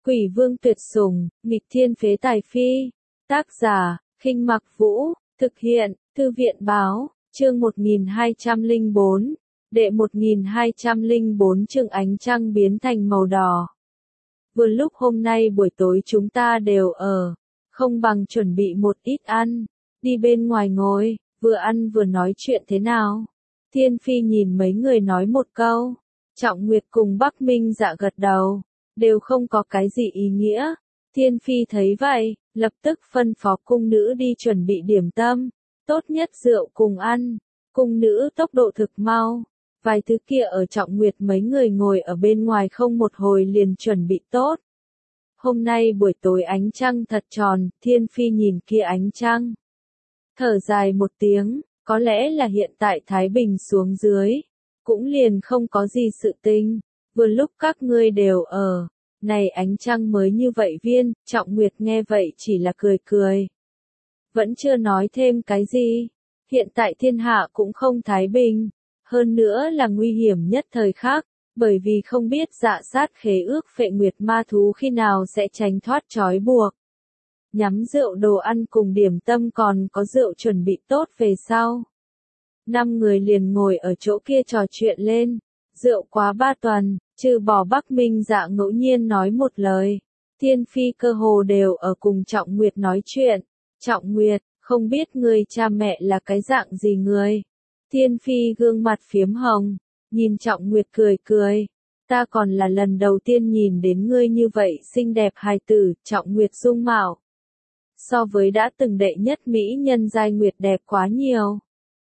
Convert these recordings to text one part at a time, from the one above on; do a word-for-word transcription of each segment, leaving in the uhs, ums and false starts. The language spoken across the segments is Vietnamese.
Quỷ vương tuyệt sủng, nghịch thiên phế tài phi. Tác giả, Khinh Mặc Vũ, thực hiện, Thư viện báo, chương một nghìn hai trăm lẻ bốn, đệ một nghìn hai trăm lẻ bốn chương ánh trăng biến thành màu đỏ. Vừa lúc hôm nay buổi tối chúng ta đều ở, không bằng chuẩn bị một ít ăn, đi bên ngoài ngồi, vừa ăn vừa nói chuyện thế nào. Thiên Phi nhìn mấy người nói một câu, Trọng Nguyệt cùng Bắc Minh Dạ gật đầu, đều không có cái gì ý nghĩa. Thiên Phi thấy vậy, lập tức phân phó cung nữ đi chuẩn bị điểm tâm, tốt nhất rượu cùng ăn. Cung nữ tốc độ thực mau, vài thứ kia ở Trọng Nguyệt mấy người ngồi ở bên ngoài không một hồi liền chuẩn bị tốt. Hôm nay buổi tối ánh trăng thật tròn, Thiên Phi nhìn kia ánh trăng, thở dài một tiếng, có lẽ là hiện tại Thái Bình xuống dưới, cũng liền không có gì sự tình, vừa lúc các ngươi đều ở, này ánh trăng mới như vậy viên. Trọng Nguyệt nghe vậy chỉ là cười cười, vẫn chưa nói thêm cái gì. Hiện tại thiên hạ cũng không thái bình, hơn nữa là nguy hiểm nhất thời khắc, bởi vì không biết dạ sát khế ước phệ nguyệt ma thú khi nào sẽ tránh thoát trói buộc. Nhắm rượu đồ ăn cùng điểm tâm còn có rượu chuẩn bị tốt về sau. Năm người liền ngồi ở chỗ kia trò chuyện lên, rượu quá ba tuần, trừ bỏ Bắc Minh Dạ ngẫu nhiên nói một lời. Thiên Phi cơ hồ đều ở cùng Trọng Nguyệt nói chuyện. Trọng Nguyệt, không biết người cha mẹ là cái dạng gì người? Thiên Phi gương mặt phiếm hồng, nhìn Trọng Nguyệt cười cười. Ta còn là lần đầu tiên nhìn đến ngươi như vậy xinh đẹp hài tử. Trọng Nguyệt dung mạo so với đã từng đệ nhất mỹ nhân giai Nguyệt đẹp quá nhiều.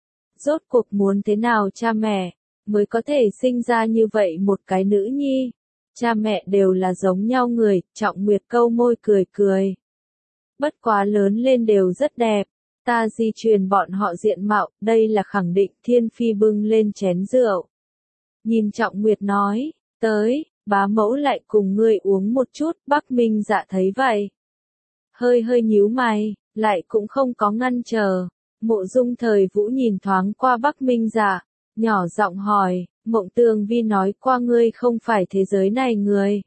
Rốt cuộc muốn thế nào cha mẹ mới có thể sinh ra như vậy một cái nữ nhi? Cha mẹ đều là giống nhau người. Trọng Nguyệt câu môi cười cười. Bất quá lớn lên đều rất đẹp, ta di truyền bọn họ diện mạo, đây là khẳng định. Thiên Phi bưng lên chén rượu, nhìn Trọng Nguyệt nói, tới, bá mẫu lại cùng ngươi uống một chút. Bắc Minh Dạ thấy vậy, hơi hơi nhíu mày, lại cũng không có ngăn trở. Mộ Dung Thời Vũ nhìn thoáng qua Bắc Minh Dạ, nhỏ giọng hỏi, Mộng Tường Vi nói qua ngươi không phải thế giới này người.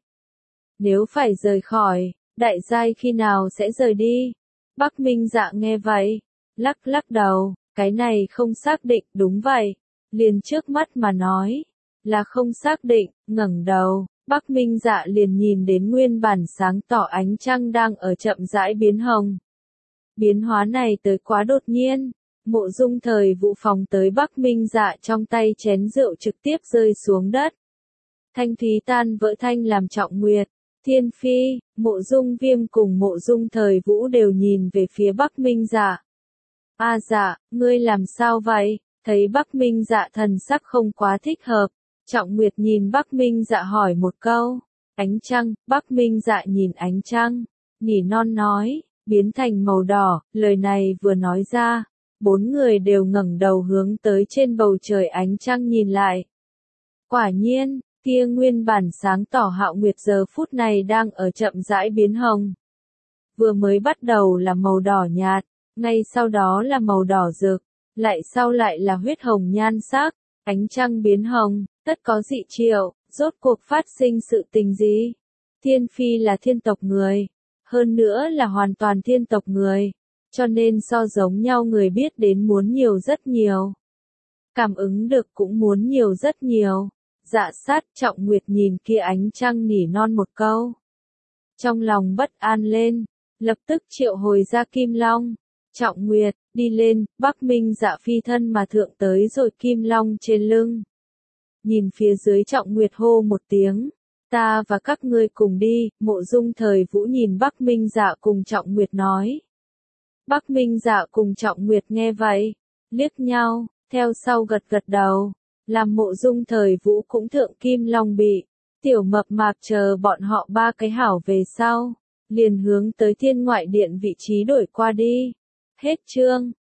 Nếu phải rời khỏi, đại giai khi nào sẽ rời đi? Bắc Minh Dạ nghe vậy, lắc lắc đầu, cái này không xác định. Đúng vậy, liền trước mắt mà nói, là không xác định. Ngẩng đầu, Bắc Minh Dạ liền nhìn đến nguyên bản sáng tỏ ánh trăng đang ở chậm rãi biến hồng. Biến hóa này tới quá đột nhiên, Mộ Dung Thời Vũ phóng tới Bắc Minh Dạ trong tay chén rượu trực tiếp rơi xuống đất. Thanh thúy tan vỡ thanh làm Trọng Nguyệt, Thiên Phi, Mộ Dung Viêm cùng Mộ Dung Thời Vũ đều nhìn về phía Bắc Minh Dạ. A Dạ, ngươi làm sao vậy? Thấy Bắc Minh Dạ thần sắc không quá thích hợp, Trọng Nguyệt nhìn Bắc Minh Dạ hỏi một câu. Ánh trăng. Bắc Minh Dạ nhìn ánh trăng, nỉ non nói, biến thành màu đỏ. Lời này vừa nói ra, bốn người đều ngẩng đầu hướng tới trên bầu trời ánh trăng nhìn lại. Quả nhiên, kia nguyên bản sáng tỏ Hạo Nguyệt giờ phút này đang ở chậm rãi biến hồng. Vừa mới bắt đầu là màu đỏ nhạt, ngay sau đó là màu đỏ rực, lại sau lại là huyết hồng nhan sắc. Ánh trăng biến hồng, tất có dị triệu, rốt cuộc phát sinh sự tình gì? Thiên Phi là thiên tộc người, hơn nữa là hoàn toàn thiên tộc người, cho nên so giống nhau người biết đến muốn nhiều rất nhiều. Cảm ứng được cũng muốn nhiều rất nhiều. Dạ sát. Trọng Nguyệt nhìn kia ánh trăng nỉ non một câu, trong lòng bất an lên, lập tức triệu hồi ra Kim Long. Trọng Nguyệt, đi lên. Bắc Minh Dạ phi thân mà thượng tới rồi Kim Long trên lưng. Nhìn phía dưới Trọng Nguyệt hô một tiếng, ta và các ngươi cùng đi. Mộ Dung Thời Vũ nhìn Bắc Minh Dạ cùng Trọng Nguyệt nói. Bắc Minh Dạ cùng Trọng Nguyệt nghe vậy, liếc nhau, theo sau gật gật đầu, làm Mộ Dung Thời Vũ cũng thượng Kim Long bị. Tiểu Mập Mạp chờ bọn họ ba cái hảo về sau, liền hướng tới Thiên Ngoại Điện vị trí đổi qua đi. Hết chương.